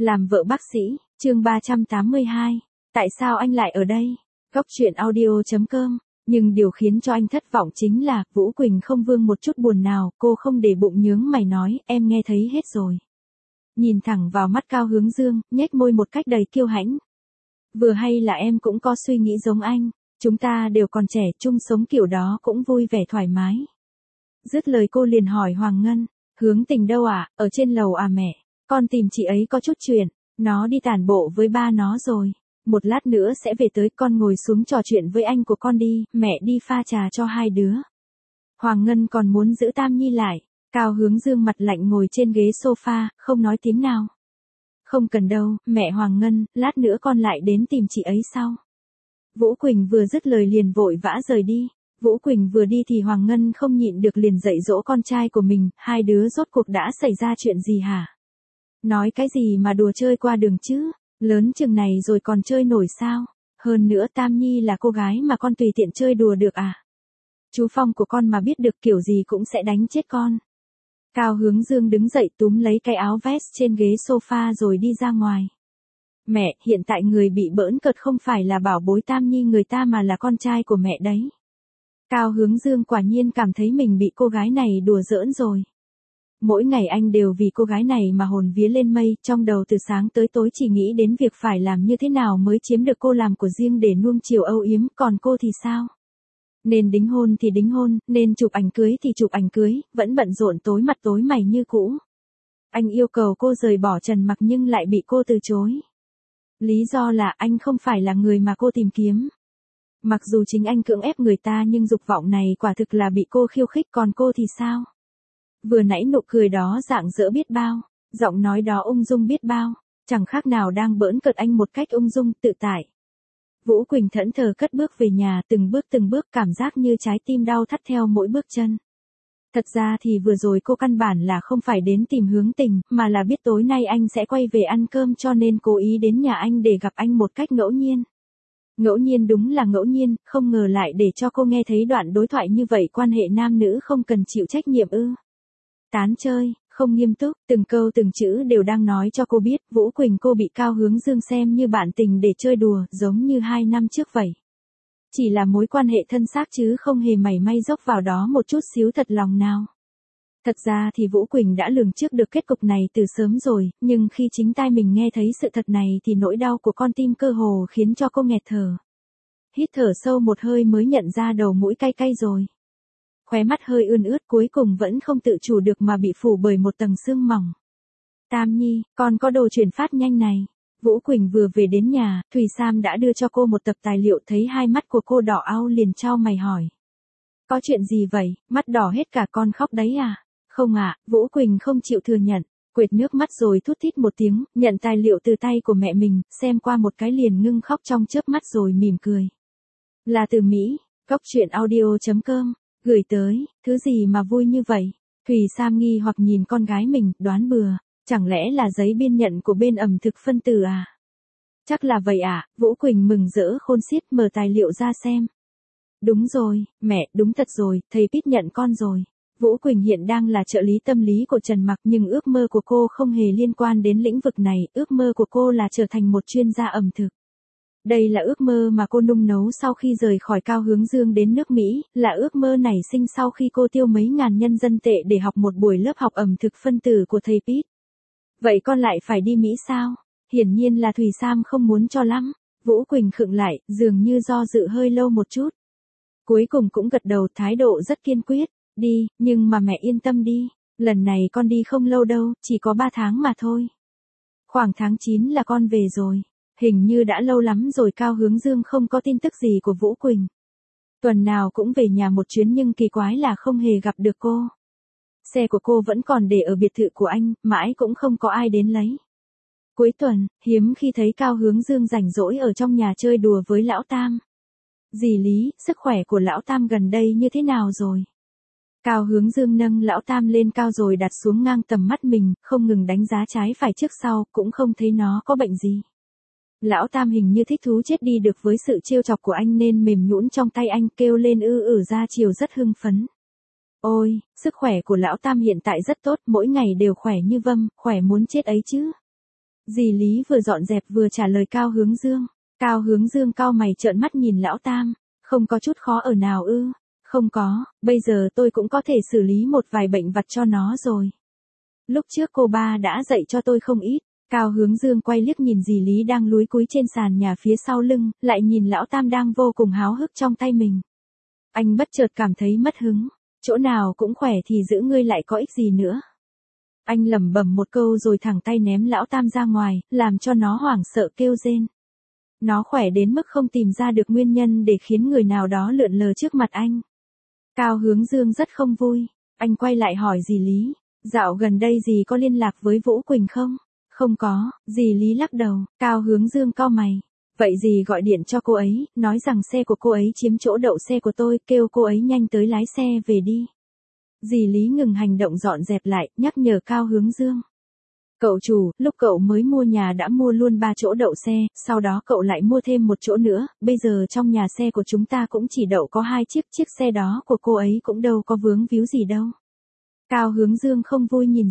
Làm vợ bác sĩ, chương 382. Tại sao anh lại ở đây? Góc truyện audio.com. Nhưng điều khiến cho anh thất vọng chính là, Vũ Quỳnh không vương một chút buồn nào, cô không để bụng nhướng mày nói, em nghe thấy hết rồi. Nhìn thẳng vào mắt Cao Hướng Dương, nhếch môi một cách đầy kiêu hãnh. Vừa hay là em cũng có suy nghĩ giống anh, chúng ta đều còn trẻ, chung sống kiểu đó cũng vui vẻ thoải mái. Dứt lời cô liền hỏi Hoàng Ngân, Hướng Tình đâu ạ, ở trên lầu à mẹ, con tìm chị ấy có chút chuyện, nó đi tản bộ với ba nó rồi. Một lát nữa sẽ về tới, con ngồi xuống trò chuyện với anh của con đi, mẹ đi pha trà cho hai đứa. Hoàng Ngân còn muốn giữ Tam Nhi lại. Cao Hướng Dương mặt lạnh ngồi trên ghế sofa, không nói tiếng nào. Không cần đâu, mẹ Hoàng Ngân, lát nữa con lại đến tìm chị ấy sau. Vũ Quỳnh vừa dứt lời liền vội vã rời đi. Vũ Quỳnh vừa đi thì Hoàng Ngân không nhịn được liền dạy dỗ con trai của mình, hai đứa rốt cuộc đã xảy ra chuyện gì hả? Nói cái gì mà đùa chơi qua đường chứ? Lớn chừng này rồi còn chơi nổi sao? Hơn nữa Tam Nhi là cô gái mà con tùy tiện chơi đùa được à? Chú Phong của con mà biết được kiểu gì cũng sẽ đánh chết con. Cao Hướng Dương đứng dậy túm lấy cái áo vest trên ghế sofa rồi đi ra ngoài. Mẹ, hiện tại người bị bỡn cợt không phải là bảo bối Tam Nhi người ta mà là con trai của mẹ đấy. Cao Hướng Dương quả nhiên cảm thấy mình bị cô gái này đùa giỡn rồi. Mỗi ngày anh đều vì cô gái này mà hồn vía lên mây, trong đầu từ sáng tới tối chỉ nghĩ đến việc phải làm như thế nào mới chiếm được cô làm của riêng để nuông chiều âu yếm, còn cô thì sao? Nên đính hôn thì đính hôn, nên chụp ảnh cưới thì chụp ảnh cưới, vẫn bận rộn tối mặt tối mày như cũ. Anh yêu cầu cô rời bỏ Trần Mặc nhưng lại bị cô từ chối. Lý do là anh không phải là người mà cô tìm kiếm. Mặc dù chính anh cưỡng ép người ta nhưng dục vọng này quả thực là bị cô khiêu khích, còn cô thì sao? Vừa nãy nụ cười đó rạng rỡ biết bao, giọng nói đó ung dung biết bao, chẳng khác nào đang bỡn cợt anh một cách ung dung tự tại. Vũ Quỳnh thẫn thờ cất bước về nhà, từng bước cảm giác như trái tim đau thắt theo mỗi bước chân. Thật ra thì vừa rồi cô căn bản là không phải đến tìm Hướng Tình, mà là biết tối nay anh sẽ quay về ăn cơm cho nên cố ý đến nhà anh để gặp anh một cách ngẫu nhiên. Ngẫu nhiên đúng là ngẫu nhiên, không ngờ lại để cho cô nghe thấy đoạn đối thoại như vậy, quan hệ nam nữ không cần chịu trách nhiệm ư? Tán chơi, không nghiêm túc, từng câu từng chữ đều đang nói cho cô biết, Vũ Quỳnh cô bị Cao Hướng Dương xem như bạn tình để chơi đùa, giống như 2 năm trước vậy. Chỉ là mối quan hệ thân xác chứ không hề mảy may dốc vào đó một chút xíu thật lòng nào. Thật ra thì Vũ Quỳnh đã lường trước được kết cục này từ sớm rồi, nhưng khi chính tai mình nghe thấy sự thật này thì nỗi đau của con tim cơ hồ khiến cho cô nghẹt thở. Hít thở sâu một hơi mới nhận ra đầu mũi cay cay rồi. Khóe mắt hơi ươn ướt, cuối cùng vẫn không tự chủ được mà bị phủ bởi một tầng sương mỏng. Tam Nhi, con có đồ chuyển phát nhanh này. Vũ Quỳnh vừa về đến nhà, Thùy Sam đã đưa cho cô một tập tài liệu, thấy hai mắt của cô đỏ au liền chau mày hỏi. Có chuyện gì vậy, mắt đỏ hết cả, con khóc đấy à? Không ạ, Vũ Quỳnh không chịu thừa nhận, quệt nước mắt rồi thút thít một tiếng, nhận tài liệu từ tay của mẹ mình, xem qua một cái liền ngưng khóc trong chớp mắt rồi mỉm cười. Là từ Mỹ, góc truyện audio.com. Gửi tới, thứ gì mà vui như vậy? Thùy Sam nghi hoặc nhìn con gái mình, đoán bừa, chẳng lẽ là giấy biên nhận của bên ẩm thực phân tử à? Chắc là vậy à, Vũ Quỳnh mừng rỡ khôn xiết mở tài liệu ra xem. Đúng rồi, mẹ, đúng thật rồi, thầy Pít nhận con rồi. Vũ Quỳnh hiện đang là trợ lý tâm lý của Trần Mặc nhưng ước mơ của cô không hề liên quan đến lĩnh vực này, ước mơ của cô là trở thành một chuyên gia ẩm thực. Đây là ước mơ mà cô nung nấu sau khi rời khỏi Cao Hướng Dương đến nước Mỹ, là ước mơ nảy sinh sau khi cô tiêu mấy ngàn nhân dân tệ để học một buổi lớp học ẩm thực phân tử của thầy Pít. Vậy con lại phải đi Mỹ sao? Hiển nhiên là Thùy Sam không muốn cho lắm. Vũ Quỳnh khựng lại, dường như do dự hơi lâu một chút. Cuối cùng cũng gật đầu, thái độ rất kiên quyết. Đi, nhưng mà mẹ yên tâm đi, lần này con đi không lâu đâu, chỉ có 3 tháng mà thôi. Khoảng tháng 9 là con về rồi. Hình như đã lâu lắm rồi Cao Hướng Dương không có tin tức gì của Vũ Quỳnh. Tuần nào cũng về nhà một chuyến nhưng kỳ quái là không hề gặp được cô. Xe của cô vẫn còn để ở biệt thự của anh, mãi cũng không có ai đến lấy. Cuối tuần, hiếm khi thấy Cao Hướng Dương rảnh rỗi ở trong nhà chơi đùa với lão Tam. Dì Lý, sức khỏe của lão Tam gần đây như thế nào rồi? Cao Hướng Dương nâng lão Tam lên cao rồi đặt xuống ngang tầm mắt mình, không ngừng đánh giá trái phải trước sau, cũng không thấy nó có bệnh gì. Lão Tam hình như thích thú chết đi được với sự trêu chọc của anh nên mềm nhũn trong tay anh, kêu lên ra chiều rất hưng phấn. Ôi, sức khỏe của lão Tam hiện tại rất tốt, mỗi ngày đều khỏe như vâm, khỏe muốn chết ấy chứ. Dì Lý vừa dọn dẹp vừa trả lời Cao Hướng Dương. Cao Hướng Dương cau mày trợn mắt nhìn lão Tam. Không có chút khó ở nào ư? Không có, bây giờ tôi cũng có thể xử lý một vài bệnh vặt cho nó rồi. Lúc trước cô ba đã dạy cho tôi không ít. Cao Hướng Dương quay liếc nhìn dì Lý đang lúi cúi trên sàn nhà phía sau lưng, lại nhìn lão Tam đang vô cùng háo hức trong tay mình. Anh bất chợt cảm thấy mất hứng. Chỗ nào cũng khỏe thì giữ ngươi lại có ích gì nữa. Anh lẩm bẩm một câu rồi thẳng tay ném lão Tam ra ngoài, làm cho nó hoảng sợ kêu rên. Nó khỏe đến mức không tìm ra được nguyên nhân để khiến người nào đó lượn lờ trước mặt anh. Cao Hướng Dương rất không vui. Anh quay lại hỏi dì Lý. Dạo gần đây dì có liên lạc với Vũ Quỳnh không? Không có, dì Lý lắc đầu. Cao Hướng Dương cau mày. Vậy dì gọi điện cho cô ấy, nói rằng xe của cô ấy chiếm chỗ đậu xe của tôi, kêu cô ấy nhanh tới lái xe về đi. Dì Lý ngừng hành động dọn dẹp lại, nhắc nhở Cao Hướng Dương. Cậu chủ, lúc cậu mới mua nhà đã mua luôn 3 chỗ đậu xe, sau đó cậu lại mua thêm một chỗ nữa, bây giờ trong nhà xe của chúng ta cũng chỉ đậu có 2 chiếc xe đó của cô ấy cũng đâu có vướng víu gì đâu. Cao Hướng Dương không vui nhìn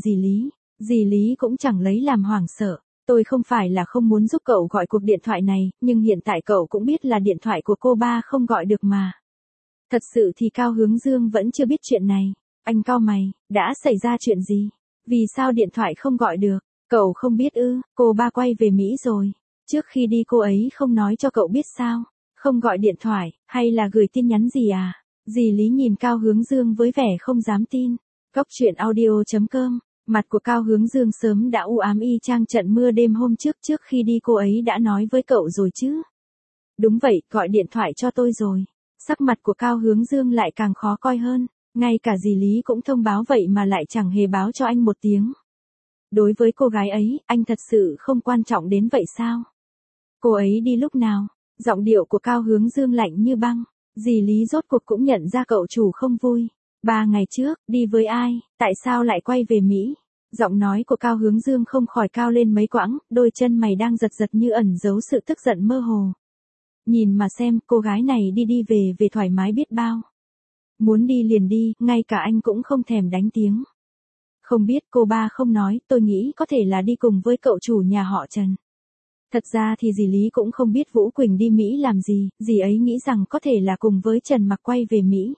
dì Lý cũng chẳng lấy làm hoảng sợ. Tôi không phải là không muốn giúp cậu gọi cuộc điện thoại này, nhưng hiện tại cậu cũng biết là điện thoại của cô ba không gọi được mà. Thật sự thì Cao Hướng Dương vẫn chưa biết chuyện này. Anh cau mày, đã xảy ra chuyện gì? Vì sao điện thoại không gọi được? Cậu không biết ư? Cô ba quay về Mỹ rồi. Trước khi đi cô ấy không nói cho cậu biết sao? Không gọi điện thoại, hay là gửi tin nhắn gì à? Dì Lý nhìn Cao Hướng Dương với vẻ không dám tin. Góc truyện audio.com. Mặt của Cao Hướng Dương sớm đã u ám y chang trận mưa đêm hôm trước khi đi cô ấy đã nói với cậu rồi chứ. Đúng vậy, gọi điện thoại cho tôi rồi. Sắc mặt của Cao Hướng Dương lại càng khó coi hơn. Ngay cả dì Lý cũng thông báo vậy mà lại chẳng hề báo cho anh một tiếng. Đối với cô gái ấy, anh thật sự không quan trọng đến vậy sao? Cô ấy đi lúc nào? Giọng điệu của Cao Hướng Dương lạnh như băng. Dì Lý rốt cuộc cũng nhận ra cậu chủ không vui. 3 ngày trước, đi với ai, tại sao lại quay về Mỹ? Giọng nói của Cao Hướng Dương không khỏi cao lên mấy quãng, đôi chân mày đang giật giật như ẩn giấu sự tức giận mơ hồ. Nhìn mà xem, cô gái này đi về thoải mái biết bao. Muốn đi liền đi, ngay cả anh cũng không thèm đánh tiếng. Không biết cô ba không nói, tôi nghĩ có thể là đi cùng với cậu chủ nhà họ Trần. Thật ra thì dì Lý cũng không biết Vũ Quỳnh đi Mỹ làm gì, dì ấy nghĩ rằng có thể là cùng với Trần Mặc quay về Mỹ.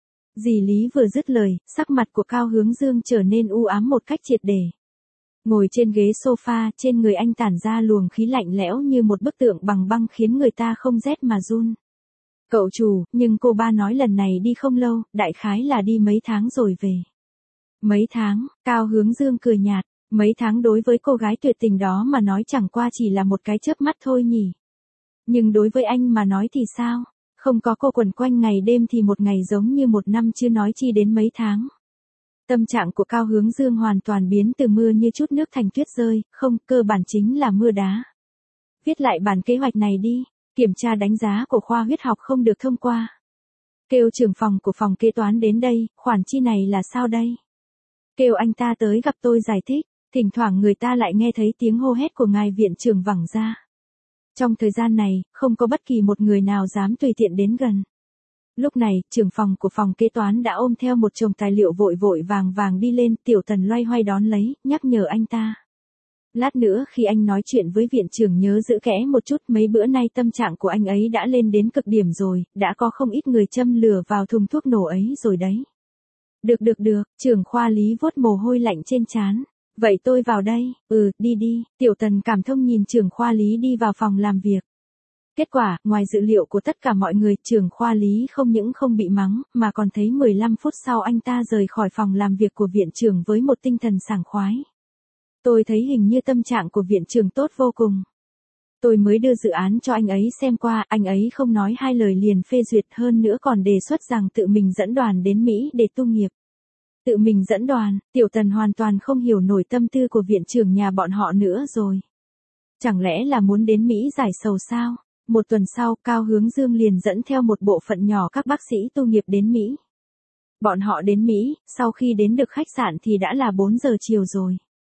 Dì Lý vừa dứt lời, sắc mặt của Cao Hướng Dương trở nên u ám một cách triệt để. Ngồi trên ghế sofa, trên người anh tản ra luồng khí lạnh lẽo như một bức tượng bằng băng khiến người ta không rét mà run. Cậu chủ, nhưng cô ba nói lần này đi không lâu, đại khái là đi mấy tháng rồi về. Mấy tháng, Cao Hướng Dương cười nhạt, mấy tháng đối với cô gái tuyệt tình đó mà nói chẳng qua chỉ là một cái chớp mắt thôi nhỉ. Nhưng đối với anh mà nói thì sao? Không có cô quẩn quanh ngày đêm thì một ngày giống như một năm chưa nói chi đến mấy tháng. Tâm trạng của Cao Hướng Dương hoàn toàn biến từ mưa như chút nước thành tuyết rơi, không, cơ bản chính là mưa đá. Viết lại bản kế hoạch này đi, kiểm tra đánh giá của khoa huyết học không được thông qua. Kêu trưởng phòng của phòng kế toán đến đây, khoản chi này là sao đây? Kêu anh ta tới gặp tôi giải thích, thỉnh thoảng người ta lại nghe thấy tiếng hô hét của ngài viện trưởng vẳng ra. Trong thời gian này, không có bất kỳ một người nào dám tùy tiện đến gần. Lúc này, trưởng phòng của phòng kế toán đã ôm theo một chồng tài liệu vội vàng đi lên, Tiểu Tần loay hoay đón lấy, nhắc nhở anh ta. Lát nữa khi anh nói chuyện với viện trưởng nhớ giữ kẽ một chút, mấy bữa nay tâm trạng của anh ấy đã lên đến cực điểm rồi, đã có không ít người châm lửa vào thùng thuốc nổ ấy rồi đấy. Được, trưởng khoa Lý vuốt mồ hôi lạnh trên trán. Vậy tôi vào đây, đi, Tiểu Tần cảm thông nhìn trưởng khoa Lý đi vào phòng làm việc. Kết quả, ngoài dự liệu của tất cả mọi người, trưởng khoa Lý không những không bị mắng, mà còn thấy 15 phút sau anh ta rời khỏi phòng làm việc của viện trưởng với một tinh thần sảng khoái. Tôi thấy hình như tâm trạng của viện trưởng tốt vô cùng. Tôi mới đưa dự án cho anh ấy xem qua, anh ấy không nói hai lời liền phê duyệt, hơn nữa còn đề xuất rằng tự mình dẫn đoàn đến Mỹ để tu nghiệp. Tự mình dẫn đoàn, Tiểu Tần hoàn toàn không hiểu nổi tâm tư của viện trưởng nhà bọn họ nữa rồi. Chẳng lẽ là muốn đến Mỹ giải sầu sao? Một tuần sau, Cao Hướng Dương liền dẫn theo một bộ phận nhỏ các bác sĩ tu nghiệp đến Mỹ. Bọn họ đến Mỹ, sau khi đến được khách sạn thì đã là 4 giờ chiều rồi.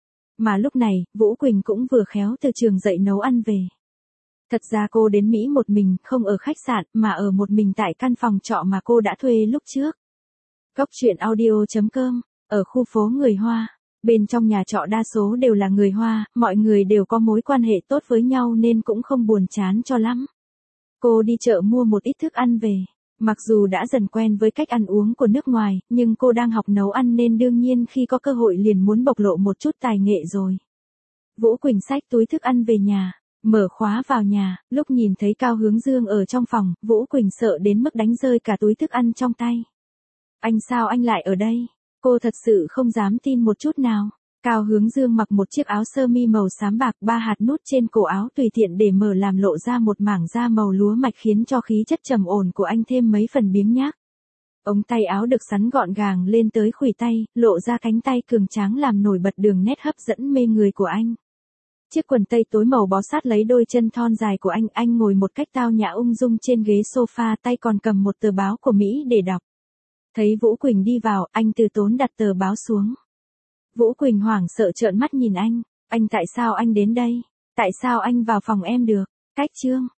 Mà lúc này, Vũ Quỳnh cũng vừa khéo từ trường dậy nấu ăn về. Thật ra cô đến Mỹ một mình, không ở khách sạn, mà ở một mình tại căn phòng trọ mà cô đã thuê lúc trước. Góc truyện audio.com, ở khu phố người Hoa. Bên trong nhà trọ đa số đều là người Hoa, mọi người đều có mối quan hệ tốt với nhau nên cũng không buồn chán cho lắm. Cô đi chợ mua một ít thức ăn về. Mặc dù đã dần quen với cách ăn uống của nước ngoài, nhưng cô đang học nấu ăn nên đương nhiên khi có cơ hội liền muốn bộc lộ một chút tài nghệ rồi. Vũ Quỳnh xách túi thức ăn về nhà, mở khóa vào nhà, lúc nhìn thấy Cao Hướng Dương ở trong phòng, Vũ Quỳnh sợ đến mức đánh rơi cả túi thức ăn trong tay. Anh sao anh lại ở đây? Cô thật sự không dám tin một chút nào. Cao Hướng Dương mặc một chiếc áo sơ mi màu xám bạc, 3 hạt nút trên cổ áo tùy tiện để mở làm lộ ra một mảng da màu lúa mạch khiến cho khí chất trầm ổn của anh thêm mấy phần biếng nhác. Ống tay áo được sắn gọn gàng lên tới khuỷu tay, lộ ra cánh tay cường tráng làm nổi bật đường nét hấp dẫn mê người của anh. Chiếc quần tây tối màu bó sát lấy đôi chân thon dài của anh ngồi một cách tao nhã ung dung trên ghế sofa, tay còn cầm một tờ báo của Mỹ để đọc. Thấy Vũ Quỳnh đi vào, anh từ tốn đặt tờ báo xuống. Vũ Quỳnh hoảng sợ trợn mắt nhìn anh tại sao anh đến đây? Tại sao anh vào phòng em được? Cách chương.